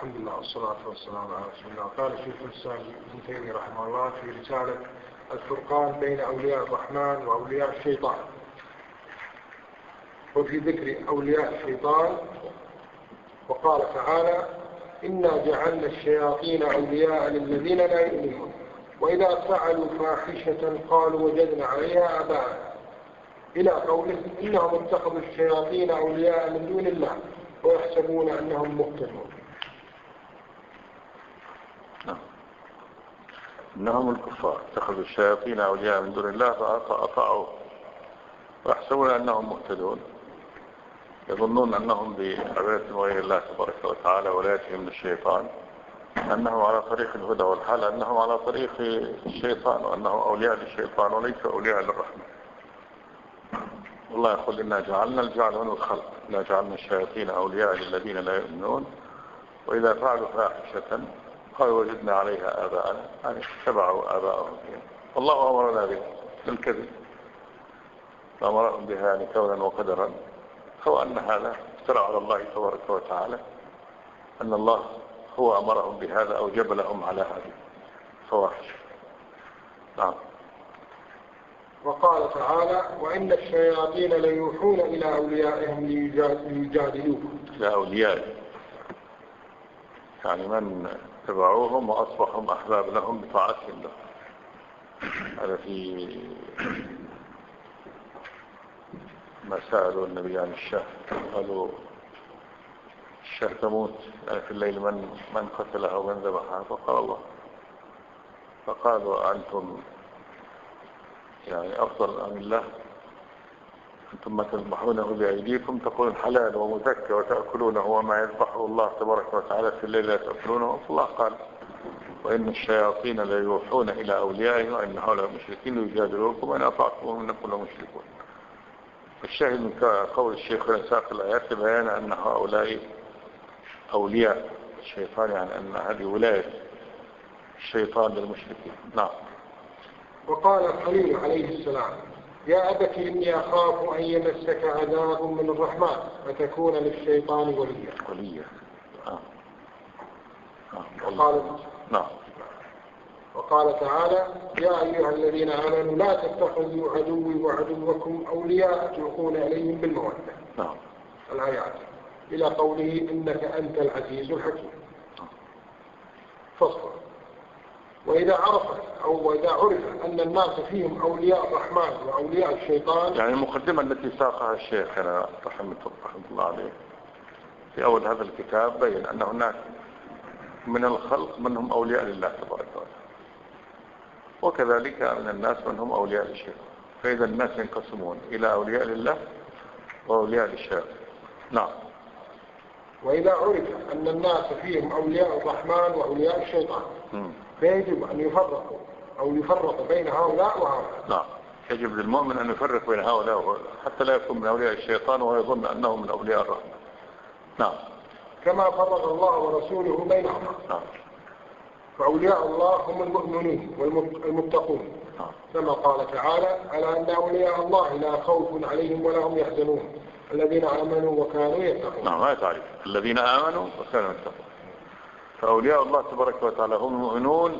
الحمد لله والصلاة والسلام على رسول الله. قال الشيخ الإسلام ابن تيمية رحمه الله في رسالة الفرقان بين أولياء الرحمن وأولياء الشيطان، وفي ذكر أولياء الشيطان وقال تعالى: إنا جعلنا الشياطين أولياء للذين لا يؤمنون وإذا فعلوا فاحشة قالوا وجدنا عليها آباءنا، إلى قوله: إنهم اتخذوا الشياطين أولياء من دون الله ويحسبون أنهم مهتدون. إنهم الكفار اتخذوا الشياطين أولياء من دون الله فأطاعوا ويحسبون أنهم مهتدون، يظنون أنهم بعبادة غير الله تبارك وتعالى ولايتهم للشيطان أنهم على طريق الهدى والحال، أنهم على طريق الشيطان وأنهم أولياء للشيطان وليسوا أولياء للرحمن. والله يقول: إنا جعلنا الجعل من الخلق، إنا جعلنا الشياطين أولياء للذين لا يؤمنون وإذا فعلوا فاحشة قالوا وجدنا عليها آباءنا، يعني اتبعوا آباءهم فيها. والله أمرنا به بالكذب، فأمرهم بها يعني كونا وقدرا، هو أن هذا افترى على الله تبارك وتعالى، أن الله هو أمرهم بهذا أو جب لهم على هذه الفواحش. نعم. وقال تعالى: وإن الشياطين ليوحون إلى أوليائهم ليجادلوكم. إلى أولياء يعني من تبعوهم وأصبحوا أحباب لهم بطاعتهم لهم. هذا في ما سألوا النبي عن الشاه، قالوا: الشاه تموت يعني في الليل من قتلها ومن ذبحها؟ فقال الله. فقالوا: أنتم يعني أفضل أم الله؟ أنتم ما تذبحونه بأيديكم تقولون حلال ومزكى وتأكلونه وما يذبحه الله تبارك وتعالى في الليل لا تأكلونه. فالله قال: وإن الشياطين ليوحون إلى أوليائهم وإن هؤلاء المشركين يجادلوكم وإن أطعتموهم إنكم لمشركون. الشاهد من قول الشيخ في ساق الآيات بيان أن هؤلاء أولياء الشيطان، يعني أن هذه ولاية الشيطان للمشركين. نعم. وقال الخليل عليه السلام: يا أبت إني أخاف أن يمسك عذاب من الرحمن فتكون للشيطان وليا. وقال تعالى: يا أيها الذين آمنوا لا تتخذوا عدوي وعدوكم أولياء تلقون إليهم بالمودة. الآيات إلى قوله: إنك أنت العزيز الحكيم. فصل. وإذا عرف أن الناس فيهم أولياء الرحمن وأولياء الشيطان، يعني المقدمة التي ساقها الشيخ رحمه الله عليه في أول هذا الكتاب بين أن هناك من الخلق من هم أولياء لله تبارك وتعالى، وكذلك من الناس من هم أولياء للشيطان. فإذا الناس ينقسمون إلى أولياء لله وأولياء للشيطان. نعم. وإذا عرف أن الناس فيهم أولياء الرحمن وأولياء الشيطان فيجب أن يفرق بين هؤلاء وهؤلاء. نعم، يجب للمؤمن أن يفرق بين هؤلاء وهؤلاء حتى لا يكون من أولياء الشيطان ويظن أنه من أولياء الرحمن. نعم. كما فرق الله ورسوله بينهم. نعم. فأولياء الله هم المؤمنون والمتقون، كما قال تعالى: ألا أن أولياء الله لا خوف عليهم ولا هم يحزنون الذين آمنوا وكانوا يتقون. نعم، ما تعرف الذين آمنوا وكانوا يتقون. فأولياء الله تبارك وتعالى هم المؤمنون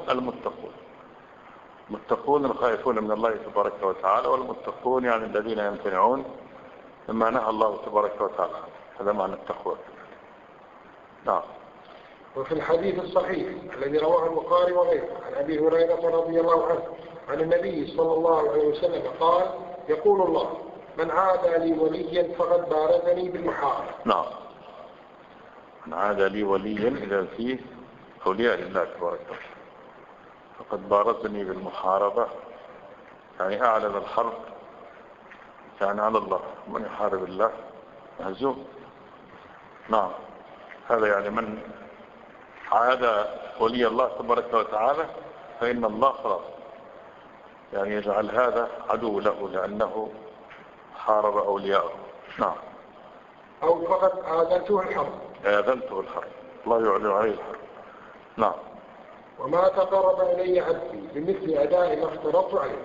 المتقون الخائفون من الله تبارك وتعالى، والمتقون يعني الذين يمتنعون مما نهى الله تبارك وتعالى. هذا معنى التقوى. نعم. وفي الحديث الصحيح الذي رواه البخاري وغيره عن أبي هريرة رضي الله عنه عن النبي صلى الله عليه وسلم قال: يقول الله: من عادى لي وليا فقد بارزني بالمحاربة. نعم. من عادى لي وليا إذا فيه أولياء لله تبارك وتعالى فقد بارزني بالمحاربة، يعني أعلن الحرب يعني على الله. من يحارب الله مهزوم. نعم. هذا يعني من عاد ولي الله تبارك وتعالى فإن الله خلاص يعني يجعل هذا عدو له لأنه حارب أولياءه. نعم. أو فقد آذنته الحرب. الله يعلن عليه الحرب. نعم. وما تقرب إلي عبدي بمثل أداء ما افترضت عليه.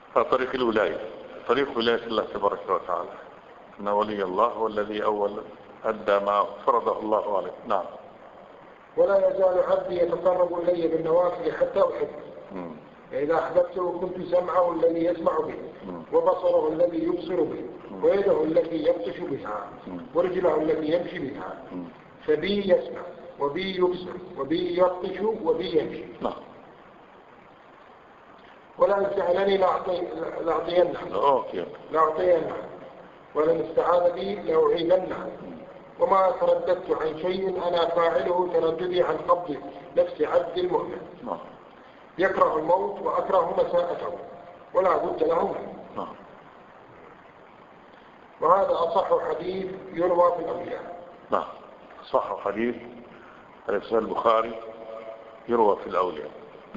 فطريق الولاية طريق ولاية الله تبارك وتعالى، أن ولي الله هو الذي أول أدى ما فرضه الله عليه. نعم. ولا يزال عبدي يتقرب إلي بالنوافل حتى أحبه، فإذا أحببته كنت سمعه الذي يسمع به، وبصره الذي يبصر به، ويده التي يبطش بها، ورجله التي يمشي بها. فبي يسمع وبي يبصر وبي يبطش وبي يمشي. ولا سألني لأعطينه، ولن استعاذ بي لأعيذنه. وما ترددت عن شيء أنا فاعله ترددي عن قبض نفس عبد المؤمن. يكره الموت وأكره مساءته ولا بد له منه. وهذا أصح حديث يروى في الأنبياء. أصح حديث في البخاري يروى في الأولياء.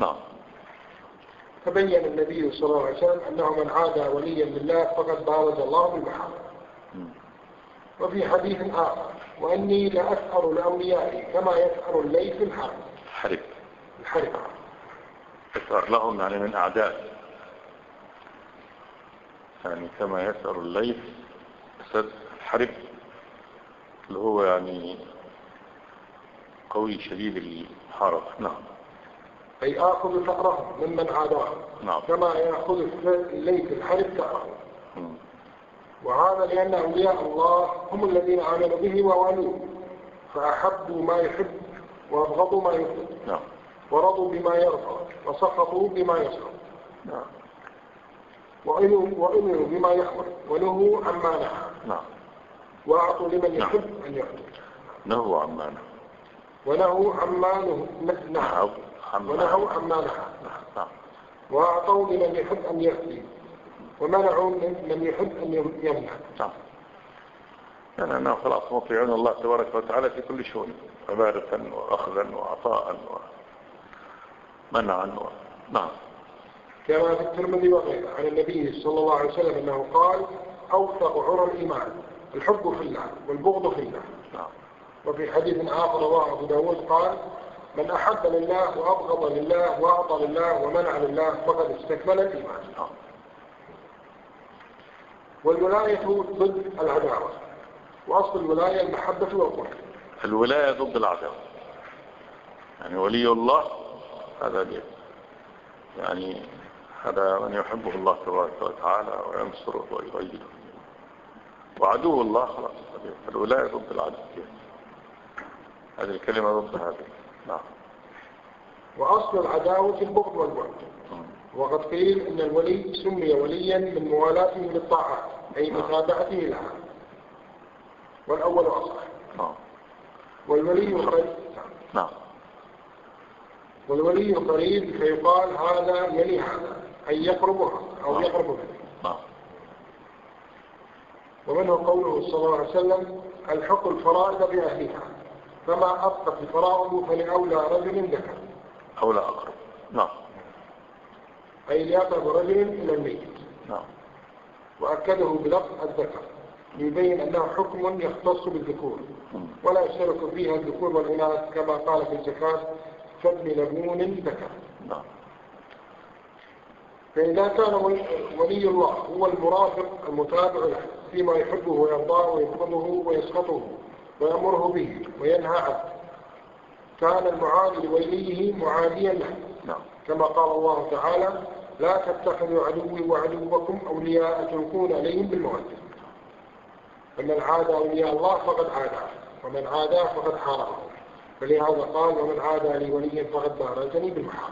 فبين النبي صلى الله عليه وسلم أنه من عادى وليا لله فقد بارز الله بالمحارم. وفي حديث آخر: وأني لأسأر لأوليائي كما يسأر الليث في الحرب. يسأر لهم يعني من أعداء، يعني كما يسأر الليث أسد الحرب اللي هو يعني قوي شديد المحاربة. أي آخذ ثأره ممن عاداه كما يأخذ الليث الحرب ثأره. وهذا لأن أولياء الله هم الذين آمنوا به ووالوه، فأحبوا ما يحب وأبغضوا ما يبغض، ورضوا بما يرضى وسخطوا بما يسخط، وأمروا بما يأمر ونهوا عما نهى، وأعطوا لمن يحب أن يعطي، نهوا عما نهى، ونهوا عما نهى، وأعطوا لمن يحب أن يعطي، ومنعوا من يحب أن يمنع. يعني أنه خلاص مطيعون الله تبارك وتعالى في كل شؤون، عبادة وأخذا وعطاء ومنعا كما في الترمذي وغيره عن النبي صلى الله عليه وسلم أنه قال: أوثق عرى الإيمان الحب في الله والبغض في الله. وفي حديث آخر رواه أبو داود قال: من أحب لله وأبغض لله وأعطى لله ومنع لله فقد استكمل الإيمان. والولاية ضد العداوة، وأصل الولاية المحبة والقرب. الولاية ضد العداوة، يعني ولي الله هذا يعني هذا من يحبه الله تبارك وتعالى وينصره ويؤيده، وعدو الله خلاص. الولاية ضد العداوة، هذه الكلمة ضد هذه. وأصل العداوة البغض والبعد. وقد قيل إن الولي سمي وليا من موالاته للطاعات، أي متابعته لها، والأول أصح. والولي قريب فيقال هذا يلي هذا، أي يقربها أو يقرب منه. ومنه قوله صلى الله عليه وسلم: الحق الفرائض بأهلها، فما أبقت الفرائض فلأولى رجل ذكر. أولى أقرب. أي ليقرب رجل إلى الميت. وأكده بلفظ الذكر ليبين أنه حكم يختص بالذكور، ولا يشترك فيها الذكور والإناث، كما قال في الزكاة: فابن لبون ذكر. فإذا كان ولي الله هو المرافق المتابع له فيما يحبه ويرضاه ويبغضه ويسخطه ويأمره به وينهى عنه، كان المعادي لوليه معاديا له، كما قال الله تعالى: لا تتخذوا عدوي وعدوكم أولياء تلقون عليهم بالمودة. فمن عادى أولياء الله فقد عاداه، ومن عاداه فقد حاربه، فلهذا قال: ومن عادى لي وليا فقد بارزني بالمحاربة.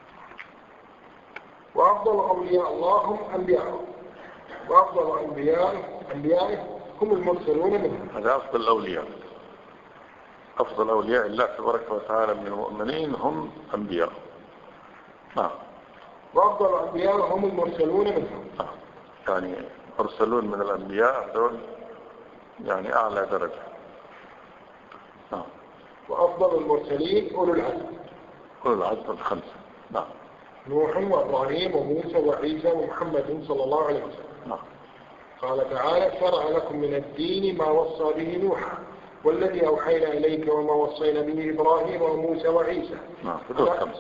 وأفضل أولياء الله هم أنبياءه، وأفضل أنبيائه هم المرسلون منهم. هذا أفضل الأولياء. أفضل أولياء الله تبارك وتعالى من المؤمنين هم أنبياء. وأفضل أنبياء هم المرسلون منهم. يعني مرسلون من الأنبياء دول يعني أعلى درجة. وأفضل المرسلين أولو العزم. أولو العزم الخمسة. نوح وإبراهيم وموسى وعيسى ومحمد صلى الله عليه وسلم. قال تعالى: شرع لكم من الدين ما وصى به نوحا والذي أوحينا إليك وما وصينا به إبراهيم وموسى وعيسى. هذول خمسة.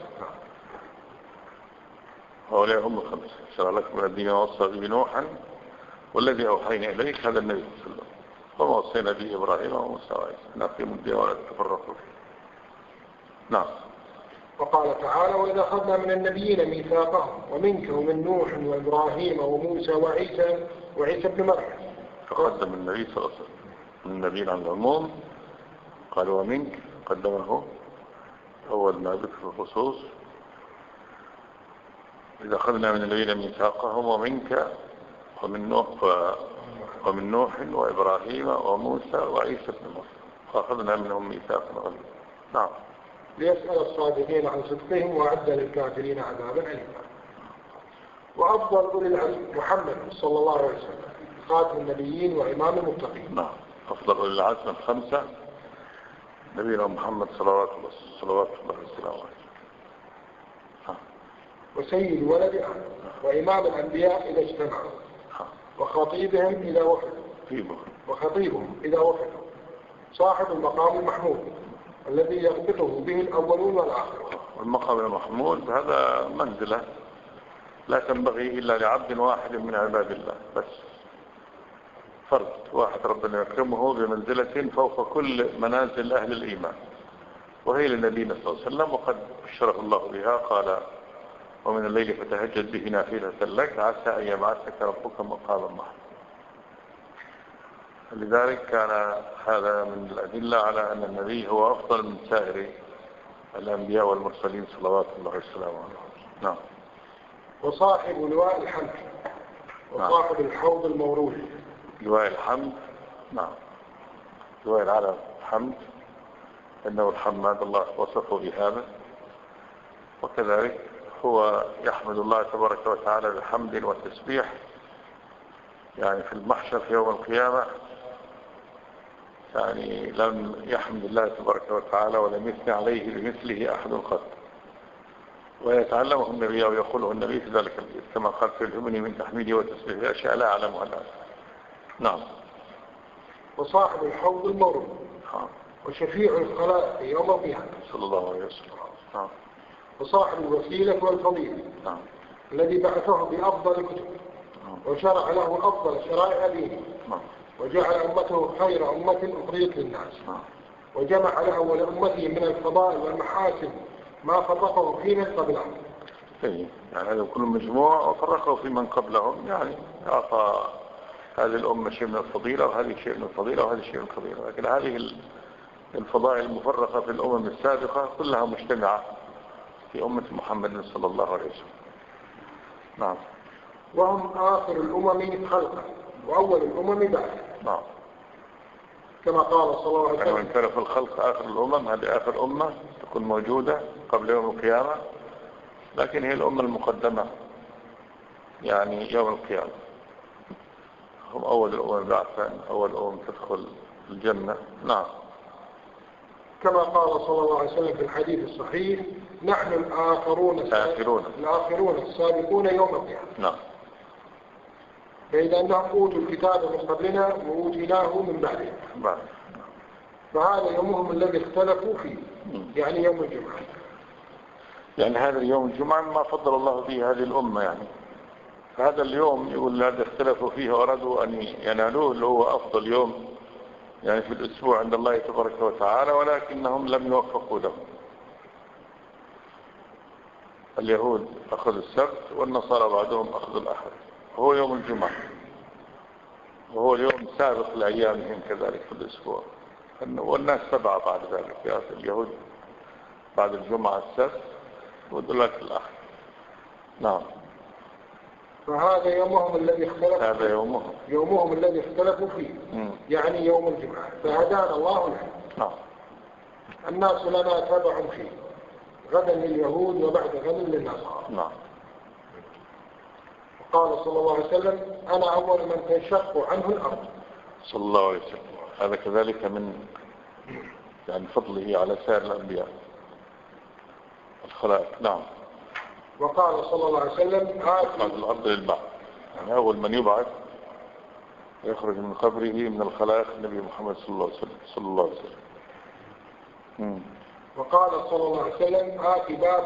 هؤلاء هم الخمسة. شرع لكم من الدين ما وصى به نوحا والذي أوحينا إليك، هذا النبي صلى الله عليه وسلم. وما وصينا به إبراهيم وموسى وعيسى أن أقيموا الدين ولا تفرقوا فيه. نعم. وقال تعالى وإذا أخذنا من النبيين ميثاقهم ومنك ومن نوح وإبراهيم وموسى وعيسى ابن مريم. فقدم النبي صلى الله عليه وسلم من النبيين عن العموم، قال ومنك قدمه أول ما ذكر الخصوص. إذا أخذنا من النبيين ميثاقهم ومنك ومن نوح وإبراهيم وموسى وعيسى ابن مريم فأخذنا منهم ميثاقا غليظا. نعم. ليسأل الصادقين عن صدقهم وأعد للكافرين عذابا أليما. وأفضل أولي العزم محمد صلى الله عليه وسلم خاتم النبيين وإمام المتقين. نعم. أفضل أولي العزم الخمسة نبينا محمد صلوات الله وسلامه عليه. وسيد ولد آدم وإمام الأنبياء إذا اجتمعوا وخطيبهم إذا وفدوا صاحب المقام المحمود الذي يغبطه به الأولون والآخرون. والمقام المحمود هذا منزلة لا تنبغي إلا لعبد واحد من عباد الله، بس فرد واحد ربنا يكرمه بمنزلة فوق كل منازل أهل الإيمان، وهي لنبينا صلى الله عليه وسلم، وقد بشره الله بها. قال ومن الليل فتهجد به نافلة لك عسى أن يبعثك ربك مقاما محمودا. لذلك كان هذا من الأدلة على أن النبي هو أفضل من سائر الأنبياء والمرسلين صلوات الله وسلامه عليه. نعم. وصاحب لواء الحمد وصاحب الحوض المورود. لواء الحمد. نعم. لواء على الحمد إنه الحماد الله وصفه بهذا، وكذلك هو يحمد الله تبارك وتعالى بحمد وتسبيح، يعني في المحشر في يوم القيامة يعني لم يحمد الله تبارك وتعالى ولم يثني عليه بمثله أحد قط، ويتعلمه النبي أو يقوله النبي في ذلك البيت كما قال فلهمني من تحميده وتسبيحه أشياء لا أعلمها الآن. نعم. وصاحب الحوض المورود وشفيع الخلائق يوم القيامة صلى الله عليه وسلم. نعم. وصاحب الوسيلة والفضيلة نعم. الذي بعثه بأفضل الكتب وشرع له أفضل شرائع دينه وجعل أمته خير أمة أخرجت للناس وجمع له ولأمته من الفضائل والمحاسن ما فرقه في من قبلهم. يعني هذا كل مجموعة وفرقه في من قبلهم، يعني أعطى هذه الأمة شيء من الفضيلة وهذه شيء من الفضيلة وهذه شيء من الفضيلة، لكن هذه الفضائل المفرقة في الأمم السابقة كلها مجتمعة في أمة محمد صلى الله عليه وسلم. نعم. وهم آخر الأمم خلقا وأول الأمم بعد. نعم. كما قال صلى الله عليه وسلم وإن كان في الخلق آخر الأمم، هذه آخر أمة تكون موجودة قبل يوم القيامة، لكن هي الأمة المقدمة يعني يوم القيامة، هم أول الأمم بعثا، أول أمم تدخل الجنة. نعم. كما قال صلى الله عليه وسلم في الحديث الصحيح نحن الآخرون السابقون يوم القيامة. نعم. فإذا أنهم أوتوا الكتاب من قبلنا وأوتيناه من بعدهم، فهذا يومهم الذي اختلفوا فيه، يعني يوم الجمعة. يعني هذا اليوم الجمعة ما فضل الله به هذه الأمة، يعني هذا اليوم يقول هذا اختلفوا فيه وأرادوا أن ينالوه اللي هو أفضل يوم يعني في الأسبوع عند الله تبارك وتعالى، ولكنهم لم يوفقوا له. اليهود أخذوا السبت والنصارى بعدهم أخذوا الأحد، وهو يوم الجمعة، وهو اليوم سابق لأيامهم كذلك في الأسبوع، والناس تبع بعد ذلك، يعني اليهود بعد الجمعة السبت ودلوقتي الأحد. نعم. فهذا يومهم الذي اختلفوا هذا يومهم الذي اختلفوا فيه يعني يوم الجمعة، فهدانا الله له. نعم. الناس لنا تبع فيه، غدا لليهود وبعد غد للنصارى. نعم. قال صلى الله عليه وسلم أنا أول من تنشق عنه الأرض صلى الله عليه وسلم. هذا كذلك من يعني فضله على سائر الأنبياء الخلائق. نعم. وقال صلى الله عليه وسلم بعد الأرض للبعث، يعني أول من يبعث يخرج من قبره من الخلائق النبي محمد صلى الله عليه وسلم. وقال صلى الله عليه وسلم آتي باب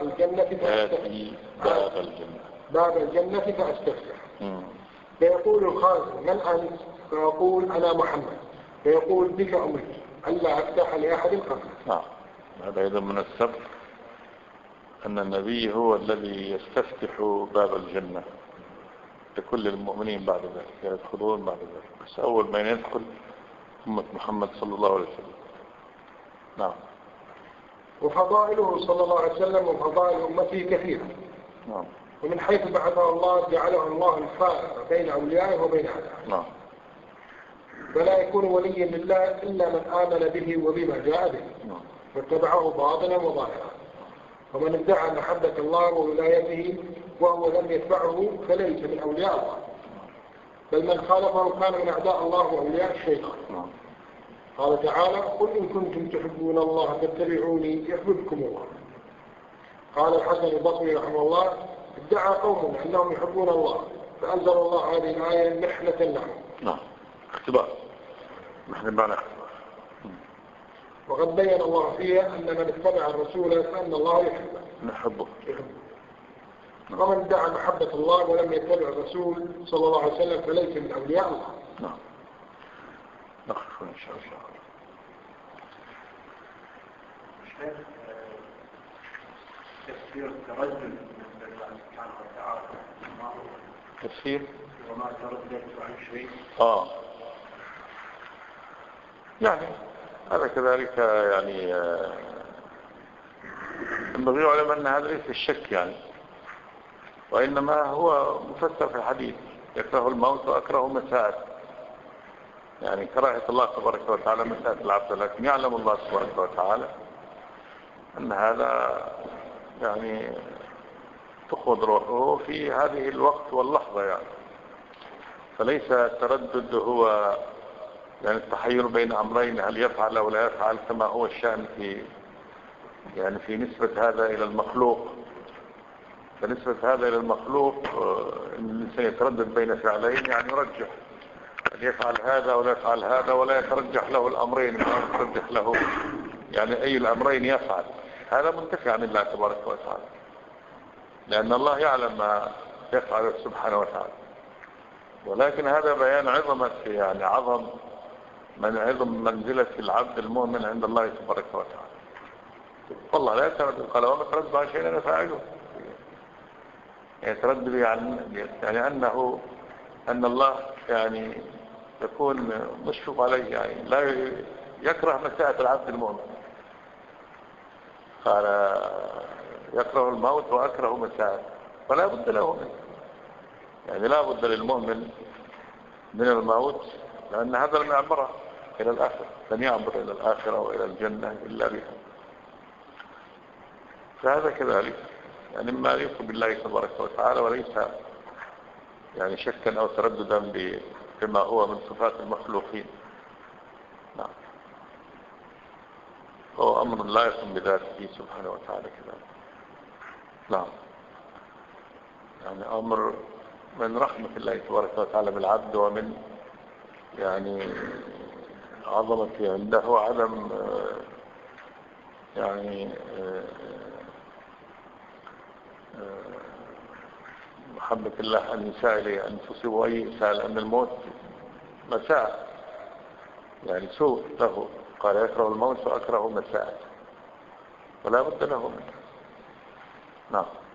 الجنة فأستفتح فيقول الخازن من أنت؟ فيقول أنا محمد، فيقول بك أمرت ألا أفتح لأحد قبلك. هذا أيضا من السبب أن النبي هو الذي يستفتح باب الجنة لكل المؤمنين بعد ذلك، يدخلون بعد ذلك، بس أول ما يدخل أمة محمد صلى الله عليه وسلم. نعم. وفضائله صلى الله عليه وسلم وفضائل أمته كثيرة. نعم. ومن حيث بعثه الله جعله الله الفارق بين أوليائه وبين أعدائه. نعم. فلا يكون وليا لله إلا من آمن به وبما جاء به واتبعه باطنا وظاهرا. ومن ادعى محبة الله وولايته وهو لم يتبعه فليس من أولياء الله، بل من خالفه كان من أعداء الله وأولياء الشيطان. قال تعالى: قل إن كنتم تحبون الله فاتبعوني يحببكم الله. قال الحسن البصري رحمه الله: ادعى قوم أنهم يحبون الله فأنزل الله هذه الآية محنة لهم. نعم، اختبار، محنة معنى اختبار. وقد بين الله فيها أن من اتبع الرسول فأن الله يحبه. نحبه. ومن ادعى محبة الله ولم يتبع الرسول صلى الله عليه وسلم فليس من أولياء الله. نعم. نقف إن شاء الله. تفسير التردد من الله سبحانه وتعالى ما هو تفسير وما ترددت عن شيء. يعني هذا كذلك يعني ينبغي علم أن هذا ليس الشك يعني، وإنما هو مفسر في الحديث: يكره الموت وأكره مساءته، يعني كراهة الله تبارك وتعالى مساءة العبد، لكن يعلم الله تبارك وتعالى أن هذا يعني تخوض روحه في هذه الوقت واللحظة يعني. فليس التردد هو يعني التحير بين أمرين، هل يفعل أو لا يفعل، كما هو الشأن في نسبة هذا إلى المخلوق. فنسبة هذا إلى المخلوق إن الإنسان يتردد بين فعلين، يعني يرجح هل يفعل هذا ولا يفعل هذا، ولا يترجح له الأمرين، ما يترجح له يعني أي الأمرين يفعل. هذا منتفع عن الله تبارك وتعالى، لأن الله يعلم ما يفعل سبحانه وتعالى. ولكن هذا بيان عظمة يعني عظم منزلة العبد المؤمن عند الله تبارك وتعالى. والله لا يتردد، قال: وما تردد عن شيء أنا فاعله. يتردد يعني أن الله يعني يكون مشفق عليه، يعني لا يكره مساءة العبد المؤمن. قال: يكره الموت وأكره مساءته، فلا بد له منه، يعني لا بد للمؤمن من الموت، لأن هذا المعبرة إلى الآخرة، لن يعبر إلى الآخرة وإلى الجنة إلا بها. فهذا كذلك يعني ما يليق بالله تبارك وتعالى، وليس يعني شكا أو ترددا بما هو من صفات المخلوقين. نعم، هو أمر لا يقوم بذاته سبحانه وتعالى كذلك. نعم، يعني أمر من رحمة الله تبارك وتعالى بالعبد، ومن يعني عظمته عنده عدم يعني محبة الله أن يسائل أن تصيبه أي إساءة، لأن الموت مساء يعني سوء له. قال: يكره الموت وأكره مساءته، ولا بد له منه. نعم.